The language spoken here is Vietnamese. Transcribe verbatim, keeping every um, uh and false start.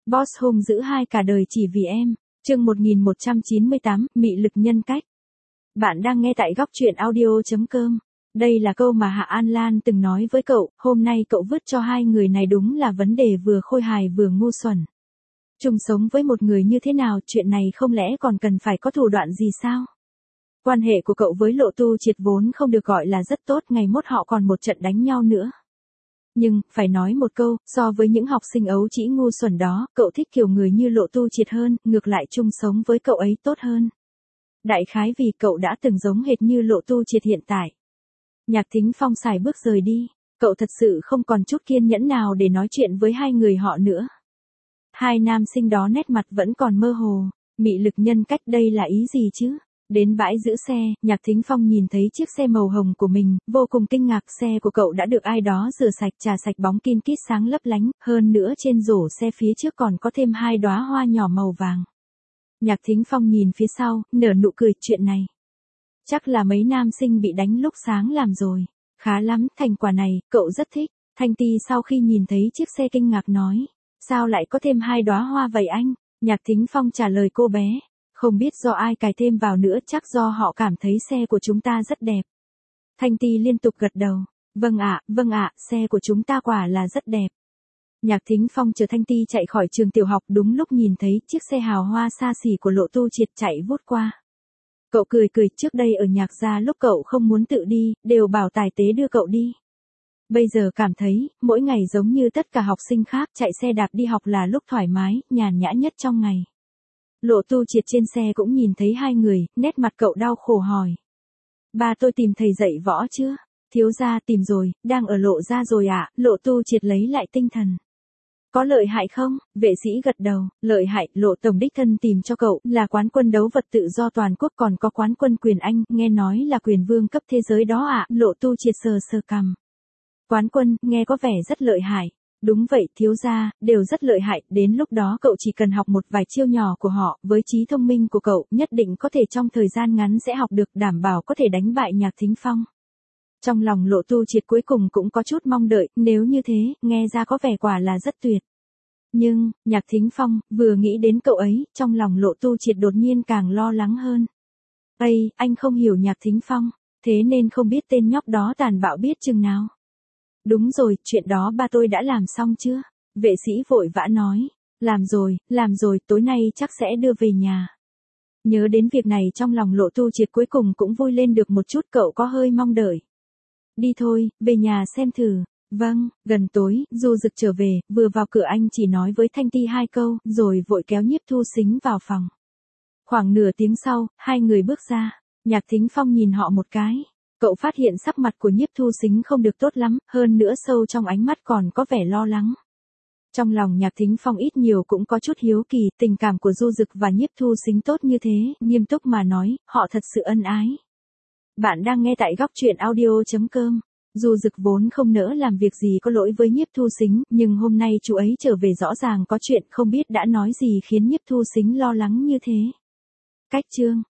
Boss hung dữ hai cả đời chỉ vì em. Chương một nghìn một trăm chín mươi tám, mị lực nhân cách. Bạn đang nghe tại góc truyện audio.com. Đây là câu mà Hạ An Lan từng nói với cậu, hôm nay cậu vứt cho hai người này đúng là vấn đề vừa khôi hài vừa ngu xuẩn. Chung sống với một người như thế nào, chuyện này không lẽ còn cần phải có thủ đoạn gì sao? Quan hệ của cậu với Lộ Tu Triệt vốn không được gọi là rất tốt, ngày mốt họ còn một trận đánh nhau nữa. Nhưng, phải nói một câu, so với những học sinh ấu trĩ ngu xuẩn đó, cậu thích kiểu người như Lộ Tu Triệt hơn, ngược lại chung sống với cậu ấy tốt hơn. Đại khái vì cậu đã từng giống hệt như Lộ Tu Triệt hiện tại. Nhạc Thính Phong xài bước rời đi, cậu thật sự không còn chút kiên nhẫn nào để nói chuyện với hai người họ nữa. Hai nam sinh đó nét mặt vẫn còn mơ hồ, mị lực nhân cách đây là ý gì chứ? Đến bãi giữ xe, Nhạc Thính Phong nhìn thấy chiếc xe màu hồng của mình, vô cùng kinh ngạc, xe của cậu đã được ai đó rửa sạch, trà sạch bóng kin kít sáng lấp lánh, hơn nữa trên rổ xe phía trước còn có thêm hai đóa hoa nhỏ màu vàng. Nhạc Thính Phong nhìn phía sau, nở nụ cười, chuyện này chắc là mấy nam sinh bị đánh lúc sáng làm rồi. Khá lắm, thành quả này, cậu rất thích. Thanh Ti sau khi nhìn thấy chiếc xe kinh ngạc nói, sao lại có thêm hai đóa hoa vậy anh? Nhạc Thính Phong trả lời cô bé, không biết do ai cài thêm vào nữa, chắc do họ cảm thấy xe của chúng ta rất đẹp. Thanh Ti liên tục gật đầu, vâng ạ, vâng ạ, xe của chúng ta quả là rất đẹp. Nhạc Thính Phong chờ Thanh Ti chạy khỏi trường tiểu học, đúng lúc nhìn thấy chiếc xe hào hoa xa xỉ của Lộ Tu Triệt chạy vút qua. Cậu cười cười, trước đây ở Nhạc gia lúc cậu không muốn tự đi, đều bảo tài tế đưa cậu đi. Bây giờ cảm thấy, mỗi ngày giống như tất cả học sinh khác, chạy xe đạp đi học là lúc thoải mái, nhàn nhã nhất trong ngày. Lộ Tu Triệt trên xe cũng nhìn thấy hai người, nét mặt cậu đau khổ hỏi. Ba tôi tìm thầy dạy võ chưa? Thiếu gia tìm rồi, đang ở Lộ gia rồi ạ. Lộ Tu Triệt lấy lại tinh thần. Có lợi hại không? Vệ sĩ gật đầu, lợi hại, Lộ tổng đích thân tìm cho cậu, là quán quân đấu vật tự do toàn quốc, còn có quán quân quyền Anh, nghe nói là quyền vương cấp thế giới đó ạ. Lộ Tu Triệt sờ sờ cằm. Quán quân, nghe có vẻ rất lợi hại. Đúng vậy, thiếu gia, đều rất lợi hại, đến lúc đó cậu chỉ cần học một vài chiêu nhỏ của họ, với trí thông minh của cậu, nhất định có thể trong thời gian ngắn sẽ học được, đảm bảo có thể đánh bại Nhạc Thính Phong. Trong lòng Lộ Tu Triệt cuối cùng cũng có chút mong đợi, nếu như thế, nghe ra có vẻ quả là rất tuyệt. Nhưng, Nhạc Thính Phong, vừa nghĩ đến cậu ấy, trong lòng Lộ Tu Triệt đột nhiên càng lo lắng hơn. Ây, anh không hiểu Nhạc Thính Phong, thế nên không biết tên nhóc đó tàn bạo biết chừng nào. Đúng rồi, chuyện đó ba tôi đã làm xong chưa? Vệ sĩ vội vã nói. Làm rồi, làm rồi, tối nay chắc sẽ đưa về nhà. Nhớ đến việc này trong lòng Lộ Tu Triệt cuối cùng cũng vui lên được một chút, cậu có hơi mong đợi. Đi thôi, về nhà xem thử. Vâng, gần tối, Du Dực trở về, vừa vào cửa anh chỉ nói với Thanh Ti hai câu, rồi vội kéo Nhiếp Thu Sính vào phòng. Khoảng nửa tiếng sau, hai người bước ra. Nhạc Thính Phong nhìn họ một cái. Cậu phát hiện sắc mặt của Nhiếp Thu Sính không được tốt lắm, hơn nữa sâu trong ánh mắt còn có vẻ lo lắng. Trong lòng Nhạc Thính Phong ít nhiều cũng có chút hiếu kỳ, tình cảm của Du Dực và Nhiếp Thu Sính tốt như thế, nghiêm túc mà nói, họ thật sự ân ái. Bạn đang nghe tại góc truyện audio.com. Du Dực vốn không nỡ làm việc gì có lỗi với Nhiếp Thu Sính, nhưng hôm nay chú ấy trở về rõ ràng có chuyện, không biết đã nói gì khiến Nhiếp Thu Sính lo lắng như thế. Cách chương